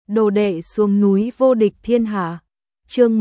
Đồ đệ xuống núi vô địch thiên hạ. Chương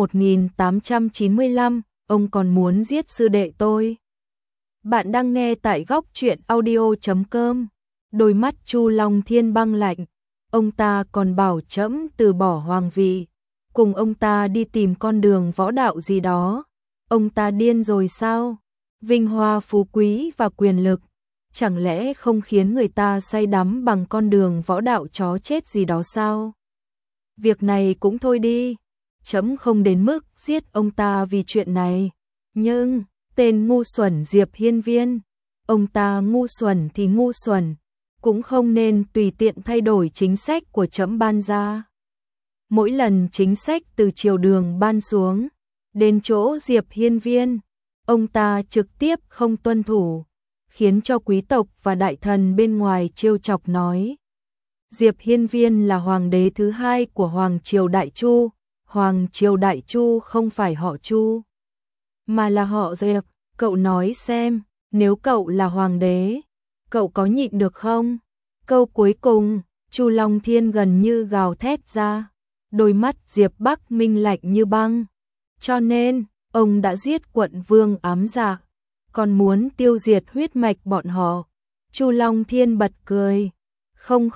1895, ông còn muốn giết sư đệ tôi. Bạn đang nghe tại góc truyện audio.com. Đôi mắt Chu Long Thiên băng lạnh, ông ta còn bảo trẫm từ bỏ hoàng vị, cùng ông ta đi tìm con đường võ đạo gì đó. Ông ta điên rồi sao? Vinh hoa phú quý và quyền lực, chẳng lẽ không khiến người ta say đắm bằng con đường võ đạo chó chết gì đó sao? Việc này cũng thôi đi, trẫm không đến mức giết ông ta vì chuyện này. Nhưng, tên ngu xuẩn Diệp Hiên Viên, ông ta ngu xuẩn thì ngu xuẩn, cũng không nên tùy tiện thay đổi chính sách của trẫm ban ra. Mỗi lần chính sách từ triều đường ban xuống, đến chỗ Diệp Hiên Viên, ông ta trực tiếp không tuân thủ, khiến cho quý tộc và đại thần bên ngoài trêu chọc nói. Diệp Hiên Viên là hoàng đế thứ hai của Hoàng triều Đại Chu. Hoàng triều Đại Chu không phải họ Chu, mà là họ Diệp. Cậu nói xem, nếu cậu là hoàng đế, cậu có nhịn được không? Câu cuối cùng, Chu Long Thiên gần như gào thét ra, đôi mắt Diệp Bắc Minh lạnh như băng. Cho nên, ông đã giết quận vương ám dạ, còn muốn tiêu diệt huyết mạch bọn họ. Chu Long Thiên bật cười. Không,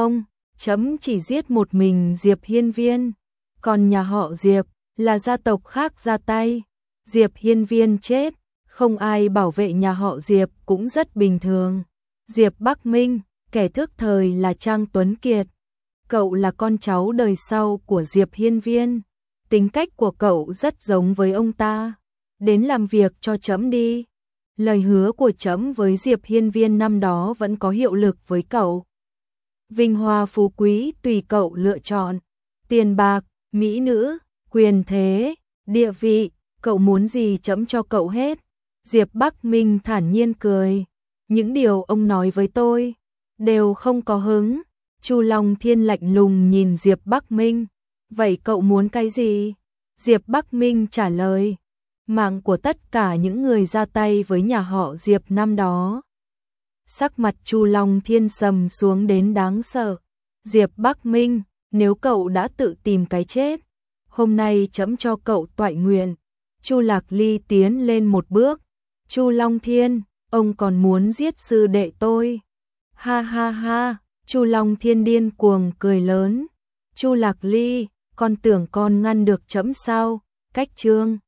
trẫm chỉ giết một mình Diệp Hiên Viên, còn nhà họ Diệp là gia tộc khác ra tay. Diệp Hiên Viên chết, không ai bảo vệ nhà họ Diệp cũng rất bình thường. Diệp Bắc Minh, kẻ thức thời là Trang Tuấn Kiệt. Cậu là con cháu đời sau của Diệp Hiên Viên, tính cách của cậu rất giống với ông ta. Đến làm việc cho trẫm đi. Lời hứa của trẫm với Diệp Hiên Viên năm đó vẫn có hiệu lực với cậu. Vinh hoa phú quý tùy cậu lựa chọn, tiền bạc, mỹ nữ, quyền thế, địa vị, cậu muốn gì trẫm cho cậu hết. Diệp Bắc Minh thản nhiên cười. Những điều ông nói với tôi đều không có hứng. Chu Long Thiên lạnh lùng nhìn Diệp Bắc Minh. Vậy cậu muốn cái gì? Diệp Bắc Minh trả lời. Mạng của tất cả những người ra tay với nhà họ Diệp năm đó. Sắc mặt Chu Long Thiên sầm xuống đến đáng sợ. Diệp Bắc Minh, nếu cậu đã tự tìm cái chết, hôm nay trẫm cho cậu toại nguyện. Chu Lạc Ly tiến lên một bước. Chu Long Thiên, ông còn muốn giết sư đệ tôi? Ha ha ha, Chu Long Thiên điên cuồng cười lớn. Chu Lạc Ly, con tưởng con ngăn được trẫm sao? Cách chương